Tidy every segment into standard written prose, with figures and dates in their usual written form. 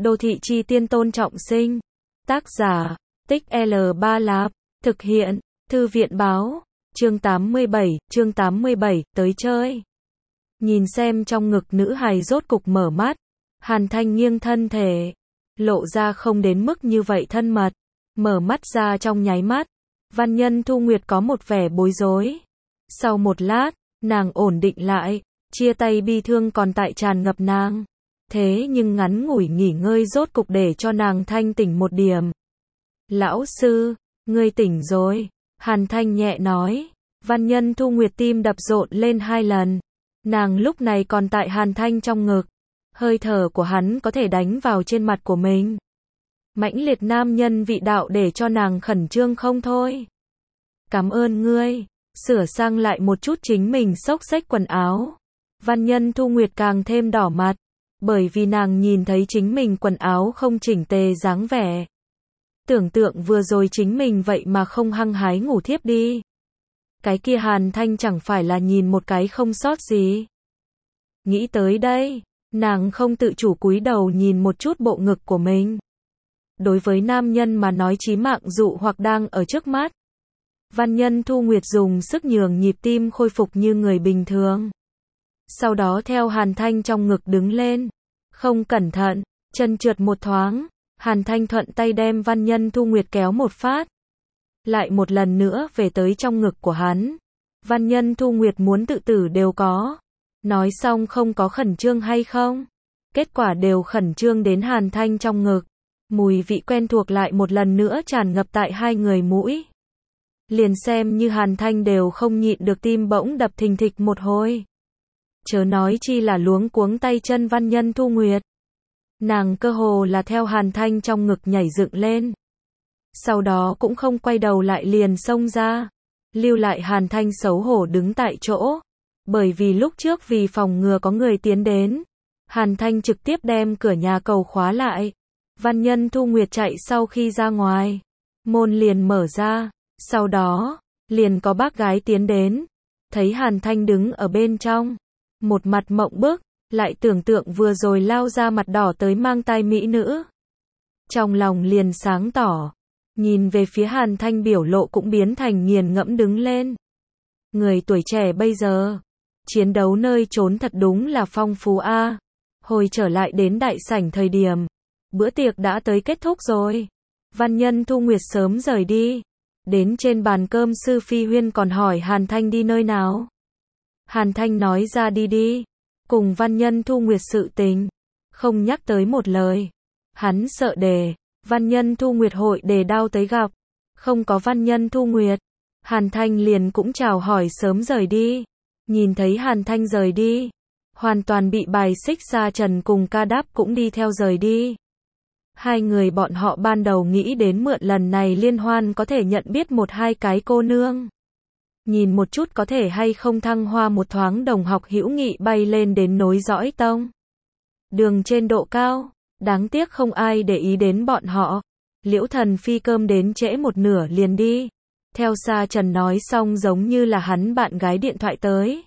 Đô thị chi tiên Tôn Trọng Sinh. Tác giả, Tích L3 Lạp. Thực hiện, Thư viện báo. Chương 87, tới chơi. Nhìn xem trong ngực nữ hài rốt cục mở mắt. Hàn Thanh nghiêng thân thể. Lộ ra không đến mức như vậy thân mật. Mở mắt ra trong nháy mắt. Văn Nhân Thu Nguyệt có một vẻ bối rối. Sau một lát, nàng ổn định lại. Chia tay bi thương còn tại tràn ngập nàng. Thế nhưng ngắn ngủi nghỉ ngơi rốt cục để cho nàng thanh tỉnh một điểm. Lão sư, ngươi tỉnh rồi. Hàn Thanh nhẹ nói. Văn Nhân Thu Nguyệt tim đập rộn lên 2 lần. Nàng lúc này còn tại Hàn Thanh trong ngực. Hơi thở của hắn có thể đánh vào trên mặt của mình. Mãnh liệt nam nhân vị đạo để cho nàng khẩn trương không thôi. Cảm ơn ngươi. Sửa sang lại một chút chính mình xốc xếch quần áo. Văn Nhân Thu Nguyệt càng thêm đỏ mặt. Bởi vì nàng nhìn thấy chính mình quần áo không chỉnh tề dáng vẻ. Tưởng tượng vừa rồi chính mình vậy mà không hăng hái ngủ thiếp đi. Cái kia Hàn Thanh chẳng phải là nhìn một cái không sót gì. Nghĩ tới đây, nàng không tự chủ cúi đầu nhìn một chút bộ ngực của mình. Đối với nam nhân mà nói chí mạng dụ hoặc đang ở trước mắt. Văn Nhân Thu Nguyệt dùng sức nhường nhịp tim khôi phục như người bình thường. Sau đó theo Hàn Thanh trong ngực đứng lên. Không cẩn thận, chân trượt một thoáng. Hàn Thanh thuận tay đem Văn Nhân Thu Nguyệt kéo một phát. Lại một lần nữa về tới trong ngực của hắn. Văn Nhân Thu Nguyệt muốn tự tử đều có. Nói xong không có khẩn trương hay không. Kết quả đều khẩn trương đến Hàn Thanh trong ngực. Mùi vị quen thuộc lại một lần nữa tràn ngập tại hai người mũi. Liền xem như Hàn Thanh đều không nhịn được tim bỗng đập thình thịch một hồi. Chớ nói chi là luống cuống tay chân Văn Nhân Thu Nguyệt. Nàng cơ hồ là theo Hàn Thanh trong ngực nhảy dựng lên. Sau đó cũng không quay đầu lại liền xông ra. Lưu lại Hàn Thanh xấu hổ đứng tại chỗ. Bởi vì lúc trước vì phòng ngừa có người tiến đến. Hàn Thanh trực tiếp đem cửa nhà cầu khóa lại. Văn Nhân Thu Nguyệt chạy sau khi ra ngoài. Môn liền mở ra. Sau đó, liền có bác gái tiến đến. Thấy Hàn Thanh đứng ở bên trong. Một mặt mộng bức. Lại tưởng tượng vừa rồi lao ra mặt đỏ tới mang tai mỹ nữ. Trong lòng liền sáng tỏ. Nhìn về phía Hàn Thanh biểu lộ cũng biến thành nghiền ngẫm đứng lên. Người tuổi trẻ bây giờ. Chiến đấu nơi trốn thật đúng là phong phú a. Hồi trở lại đến đại sảnh thời điểm. Bữa tiệc đã tới kết thúc rồi. Văn Nhân Thu Nguyệt sớm rời đi. Đến trên bàn cơm Sư Phi Huyên còn hỏi Hàn Thanh đi nơi nào. Hàn Thanh nói ra đi. Cùng Văn Nhân Thu Nguyệt sự tình. Không nhắc tới một lời. Hắn sợ đề. Văn Nhân Thu Nguyệt hội đề đao tới gặp. Không có Văn Nhân Thu Nguyệt. Hàn Thanh liền cũng chào hỏi sớm rời đi. Nhìn thấy Hàn Thanh rời đi. Hoàn toàn bị bài xích Sa Trần cùng Ca Đáp cũng đi theo rời đi. Hai người bọn họ ban đầu nghĩ đến mượn lần này liên hoan có thể nhận biết một hai cái cô nương. Nhìn một chút có thể hay không thăng hoa một thoáng đồng học hữu nghị bay lên đến nối dõi tông. Đường trên độ cao, đáng tiếc không ai để ý đến bọn họ. Liễu Thần Phi cơm đến trễ một nửa liền đi. Theo Sa Trần nói xong giống như là hắn bạn gái điện thoại tới.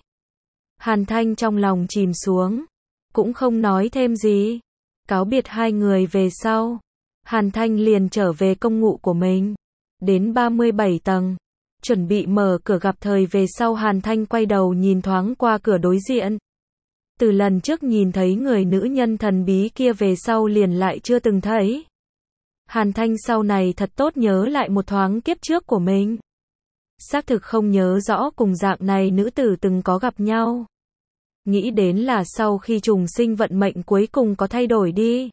Hàn Thanh trong lòng chìm xuống. Cũng không nói thêm gì. Cáo biệt hai người về sau. Hàn Thanh liền trở về công ngụ của mình. Đến 37 tầng. Chuẩn bị mở cửa gặp thời về sau Hàn Thanh quay đầu nhìn thoáng qua cửa đối diện. Từ lần trước nhìn thấy người nữ nhân thần bí kia về sau liền lại chưa từng thấy. Hàn Thanh sau này thật tốt nhớ lại một thoáng kiếp trước của mình. Xác thực không nhớ rõ cùng dạng này nữ tử từng có gặp nhau. Nghĩ đến là sau khi trùng sinh vận mệnh cuối cùng có thay đổi đi.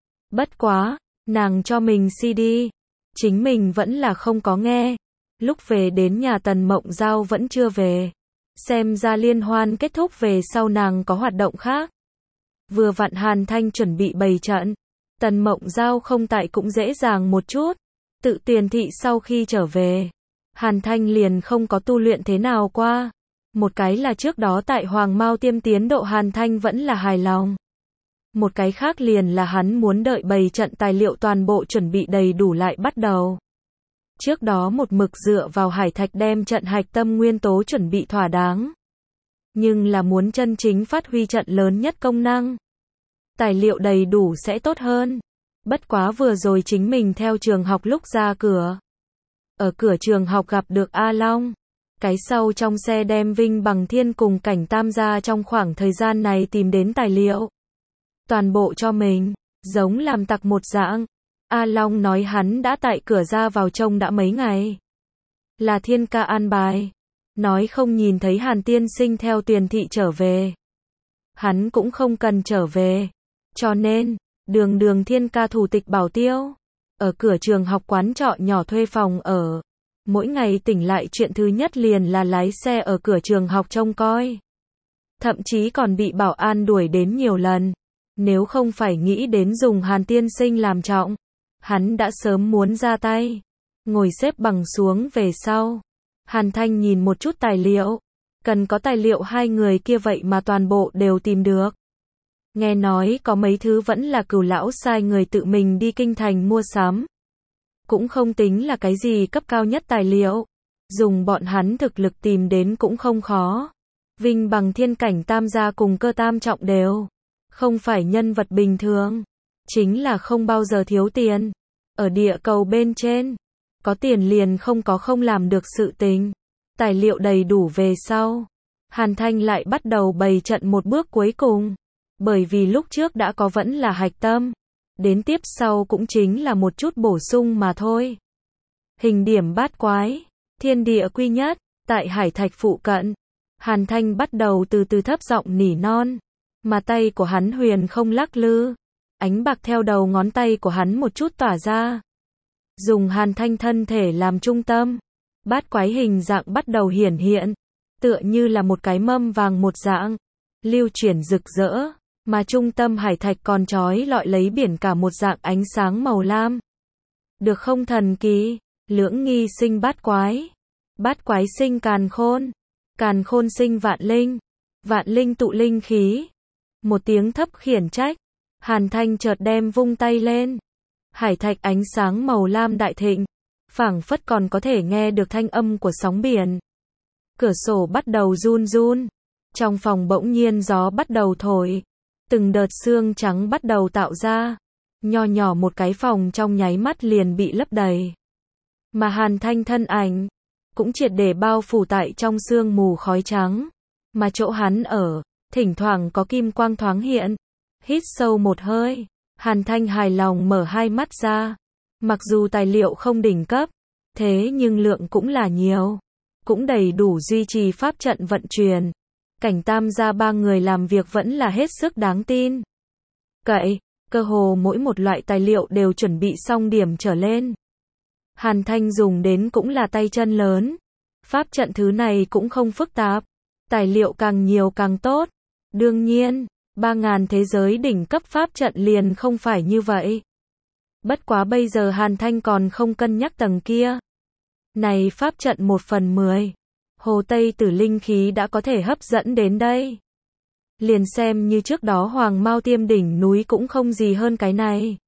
Bất quá, nàng cho mình CD. Chính mình vẫn là không có nghe. Lúc về đến nhà Tần Mộng Giao vẫn chưa về. Xem ra liên hoan kết thúc về sau nàng có hoạt động khác. Vừa vặn Hàn Thanh chuẩn bị bày trận. Tần Mộng Giao không tại cũng dễ dàng một chút. Tự tiền thị sau khi trở về. Hàn Thanh liền không có tu luyện thế nào qua. Một cái là trước đó tại Hoàng Mao Tiêm tiến độ Hàn Thanh vẫn là hài lòng. Một cái khác liền là hắn muốn đợi bày trận tài liệu toàn bộ chuẩn bị đầy đủ lại bắt đầu. Trước đó một mực dựa vào hải thạch đem trận hạch tâm nguyên tố chuẩn bị thỏa đáng. Nhưng là muốn chân chính phát huy trận lớn nhất công năng. Tài liệu đầy đủ sẽ tốt hơn. Bất quá vừa rồi chính mình theo trường học lúc ra cửa. Ở cửa trường học gặp được A Long. Cái sau trong xe đem Vinh Bằng Thiên cùng Cảnh Tam gia trong khoảng thời gian này tìm đến tài liệu. Toàn bộ cho mình, giống làm tặc một dạng. A Long nói hắn đã tại cửa ra vào trông đã mấy ngày. Là Thiên ca an bài. Nói không nhìn thấy Hàn tiên sinh theo Tuyền thị trở về. Hắn cũng không cần trở về. Cho nên, đường Thiên ca thủ tịch bảo tiêu. Ở cửa trường học quán trọ nhỏ thuê phòng ở. Mỗi ngày tỉnh lại chuyện thứ nhất liền là lái xe ở cửa trường học trông coi. Thậm chí còn bị bảo an đuổi đến nhiều lần. Nếu không phải nghĩ đến dùng Hàn tiên sinh làm trọng, hắn đã sớm muốn ra tay. Ngồi xếp bằng xuống về sau. Hàn Thanh nhìn một chút tài liệu. Cần có tài liệu hai người kia vậy mà toàn bộ đều tìm được. Nghe nói có mấy thứ vẫn là Cửu lão sai người tự mình đi kinh thành mua sắm. Cũng không tính là cái gì cấp cao nhất tài liệu. Dùng bọn hắn thực lực tìm đến cũng không khó. Vinh Bằng Thiên Cảnh Tam gia cùng Cơ Tam trọng đều không phải nhân vật bình thường. Chính là không bao giờ thiếu tiền. Ở địa cầu bên trên, có tiền liền không làm được sự tình. Tài liệu đầy đủ về sau. Hàn Thanh lại bắt đầu bày trận một bước cuối cùng. Bởi vì lúc trước đã có vẫn là hạch tâm. Đến tiếp sau cũng chính là một chút bổ sung mà thôi. Hình điểm bát quái, thiên địa quy nhất, tại hải thạch phụ cận. Hàn Thanh bắt đầu từ từ thấp giọng nỉ non. Mà tay của hắn huyền không lắc lư. Ánh bạc theo đầu ngón tay của hắn một chút tỏa ra. Dùng Hàn Thanh thân thể làm trung tâm. Bát quái hình dạng bắt đầu hiển hiện. Tựa như là một cái mâm vàng một dạng. Lưu chuyển rực rỡ. Mà trung tâm hải thạch còn trói lọi lấy biển cả một dạng ánh sáng màu lam. Được không thần kỳ? Lưỡng nghi sinh bát quái. Bát quái sinh càn khôn sinh vạn linh tụ linh khí. Một tiếng thấp khiển trách. Hàn Thanh chợt đem vung tay lên. Hải thạch ánh sáng màu lam đại thịnh. Phảng phất còn có thể nghe được thanh âm của sóng biển. Cửa sổ bắt đầu run run. Trong phòng bỗng nhiên gió bắt đầu thổi. Từng đợt sương trắng bắt đầu tạo ra. Nho nhỏ một cái phòng trong nháy mắt liền bị lấp đầy. Mà Hàn Thanh thân ảnh cũng triệt để bao phủ tại trong sương mù khói trắng. Mà chỗ hắn ở, thỉnh thoảng có kim quang thoáng hiện. Hít sâu một hơi, Hàn Thanh hài lòng mở hai mắt ra. Mặc dù tài liệu không đỉnh cấp, thế nhưng lượng cũng là nhiều. Cũng đầy đủ duy trì pháp trận vận chuyển. Cảnh Tam gia ba người làm việc vẫn là hết sức đáng tin. Cậy, cơ hồ mỗi một loại tài liệu đều chuẩn bị xong điểm trở lên. Hàn Thanh dùng đến cũng là tay chân lớn. Pháp trận thứ này cũng không phức tạp. Tài liệu càng nhiều càng tốt. Đương nhiên, 3.000 thế giới đỉnh cấp pháp trận liền không phải như vậy. Bất quá bây giờ Hàn Thanh còn không cân nhắc tầng kia. Này pháp trận 1/10. Hồ Tây Tử linh khí đã có thể hấp dẫn đến đây. Liền xem như trước đó Hoàng Mao Tiêm đỉnh núi cũng không gì hơn cái này.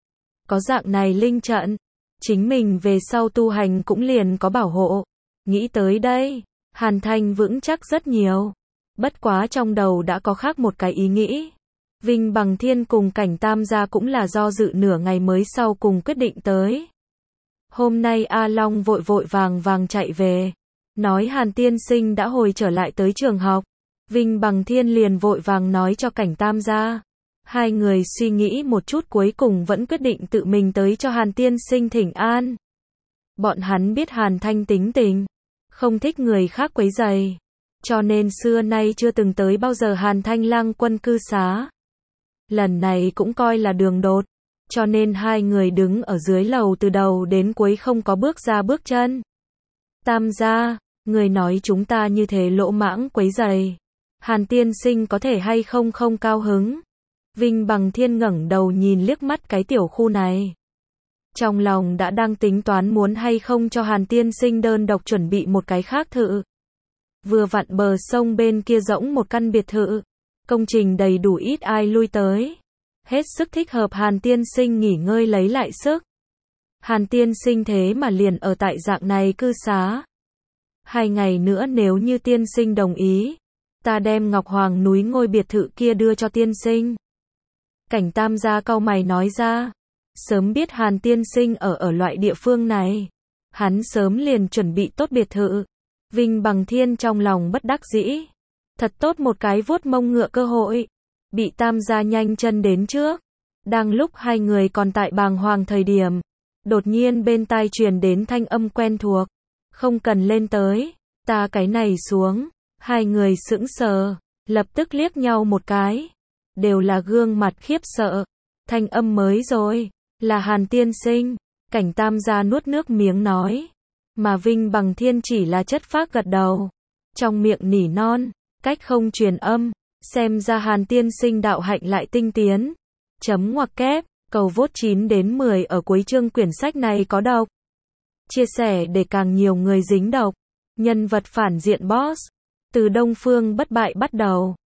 Có dạng này linh trận, chính mình về sau tu hành cũng liền có bảo hộ. Nghĩ tới đây, Hàn Thanh vững chắc rất nhiều. Bất quá trong đầu đã có khác một cái ý nghĩ. Vinh Bằng Thiên cùng Cảnh Tam gia cũng là do dự nửa ngày mới sau cùng quyết định tới. Hôm nay A Long vội vàng chạy về. Nói Hàn tiên sinh đã hồi trở lại tới trường học. Vinh Bằng Thiên liền vội vàng nói cho Cảnh Tam gia. Hai người suy nghĩ một chút cuối cùng vẫn quyết định tự mình tới cho Hàn tiên sinh thỉnh an. Bọn hắn biết Hàn Thanh tính tình, không thích người khác quấy rầy. Cho nên xưa nay chưa từng tới bao giờ Hàn Thanh lang quân cư xá. Lần này cũng coi là đường đột. Cho nên hai người đứng ở dưới lầu từ đầu đến cuối không có bước ra bước chân. Tam gia, người nói chúng ta như thế lỗ mãng quấy rầy. Hàn tiên sinh có thể hay không cao hứng. Vinh Bằng Thiên ngẩng đầu nhìn liếc mắt cái tiểu khu này. Trong lòng đã đang tính toán muốn hay không cho Hàn tiên sinh đơn độc chuẩn bị một cái khác thự. Vừa vặn bờ sông bên kia rỗng một căn biệt thự. Công trình đầy đủ ít ai lui tới. Hết sức thích hợp Hàn tiên sinh nghỉ ngơi lấy lại sức. Hàn tiên sinh thế mà liền ở tại dạng này cư xá. 2 ngày nữa nếu như tiên sinh đồng ý, ta đem Ngọc Hoàng núi ngôi biệt thự kia đưa cho tiên sinh. Cảnh Tam gia cau mày nói ra. Sớm biết Hàn tiên sinh ở loại địa phương này. Hắn sớm liền chuẩn bị tốt biệt thự. Vinh Bằng Thiên trong lòng bất đắc dĩ. Thật tốt một cái vuốt mông ngựa cơ hội. Bị Tam gia nhanh chân đến trước. Đang lúc hai người còn tại bàng hoàng thời điểm. Đột nhiên bên tai truyền đến thanh âm quen thuộc. Không cần lên tới. Ta cái này xuống. Hai người sững sờ. Lập tức liếc nhau một cái. Đều là gương mặt khiếp sợ. Thanh âm mới rồi. Là Hàn tiên sinh. Cảnh Tam gia nuốt nước miếng nói. Mà Vinh Bằng Thiên chỉ là chất phác gật đầu. Trong miệng nỉ non. Cách không truyền âm. Xem ra Hàn tiên sinh đạo hạnh lại tinh tiến. Chấm ngoặc kép. Cầu vote 9 đến 10 ở cuối chương quyển sách này có độc. Chia sẻ để càng nhiều người dính độc. Nhân vật phản diện boss. Từ Đông Phương bất bại bắt đầu.